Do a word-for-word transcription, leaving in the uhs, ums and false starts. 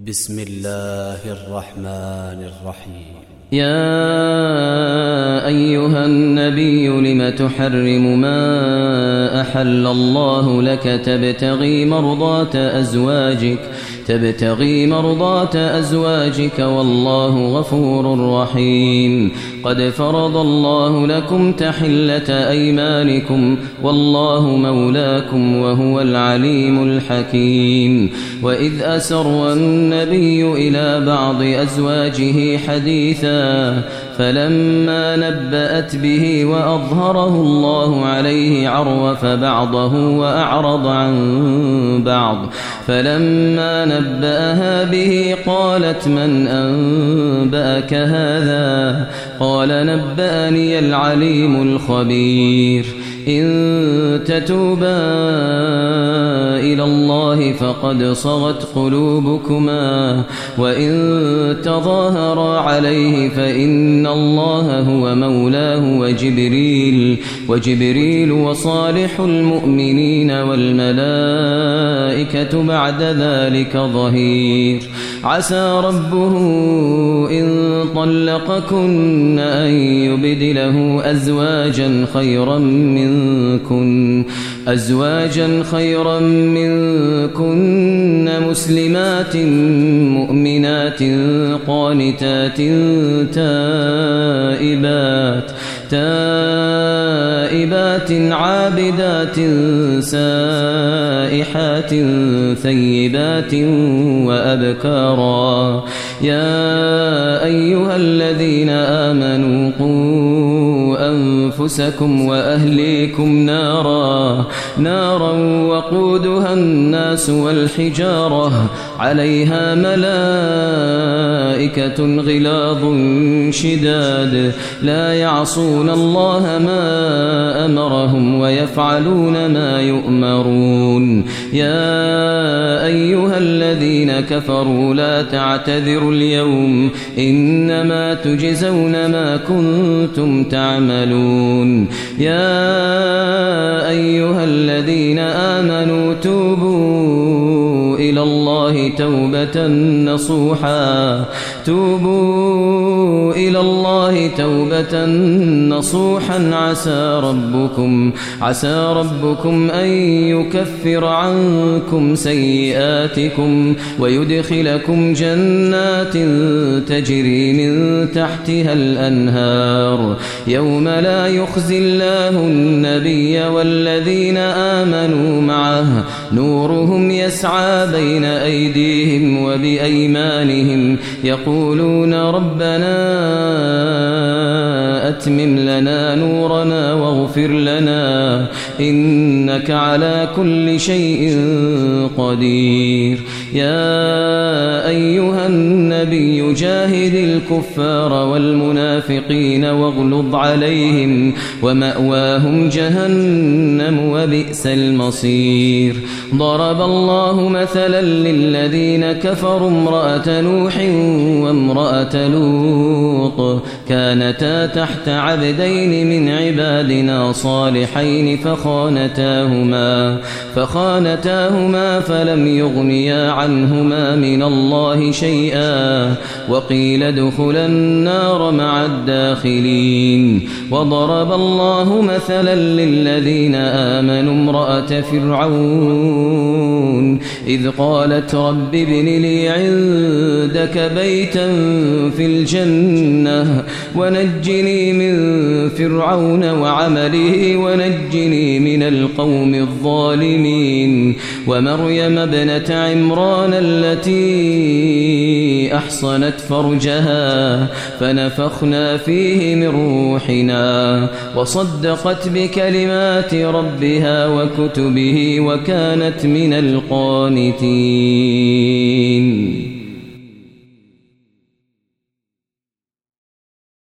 بسم الله الرحمن الرحيم. يا أيها النبي لم تحرم ما أحل الله لك تبتغي مرضات أزواجك تبتغي مرضات أزواجك والله غفور رحيم. قد فرض الله لكم تحلة أيمانكم والله مولاكم وهو العليم الحكيم. وإذ أسر النبي إلى بعض أزواجه حديثا فلما نبأت به وأظهره الله عليه عرف بعضه وأعرض عن بعض. فلما نبأها به قالت من أنبأك هذا؟ قال نبأني العليم الخبير. إن تتوبا إلى الله فقد صغت قلوبكما وإن تظاهرا عليه فإن الله هو مولاه وجبريل وجبريل وصالح المؤمنين والملائكة بعد ذلك ظهير. عسى ربه إن طلقكن أن يبدله أزواجا خيرا منكن أزواجا خيرا منكن مسلمات مؤمنات قانتات تائبات تائبات عابدات سائحات ثيبات وأبكارا. يا أيها الذين آمنوا قوا أنفسكم وأهليكم نارا نارا وقودها الناس والحجارة عليها ملائكة غلاظ شداد لا يعصون الله ما أمرهم ويفعلون ما يؤمرون. يا أيها الذين كفروا لا تعتذروا اليوم إنما تجزون ما كنتم تعملون. يا أيها الذين آمنوا توبوا إلى الله توبة نصوحا توبوا إلى الله توبة نصوحا عسى ربكم عسى ربكم أن يكفر عنكم سيئاتكم ويدخلكم جنات تجري من تحتها الأنهار يوم لا يخزي الله النبي والذين آمنوا معه نورهم يسعى بين أيديهم وبأيمانهم يقولون ربنا أتمم لنا نورنا واغفر لنا إنك على كل شيء قدير. يا أيها النبي جاهد الكفار والمنافقين واغلظ عليهم ومأواهم جهنم وبئس المصير. ضرب الله مثلا للذين كفروا امرأة نوح وامرأة لوط كانتا تحت عبدين من عبادنا صالحين فخانتاهما فخانتاهما فلم يغنيا عنهما من الله شيئا وقيل ادخلا النار مع الداخلين. وضرب الله مثلا للذين آمنوا امرأة فرعون إذ قالت رب ابن لي عندك بيتا في الجنة ونجني من فرعون وعمله ونجني من القوم الظالمين. ومريم ابنة عمران التي أحصنت فرجها فنفخنا فيه من روحنا وصدقت بكلمات ربها وكتبه وكانت من القانتين.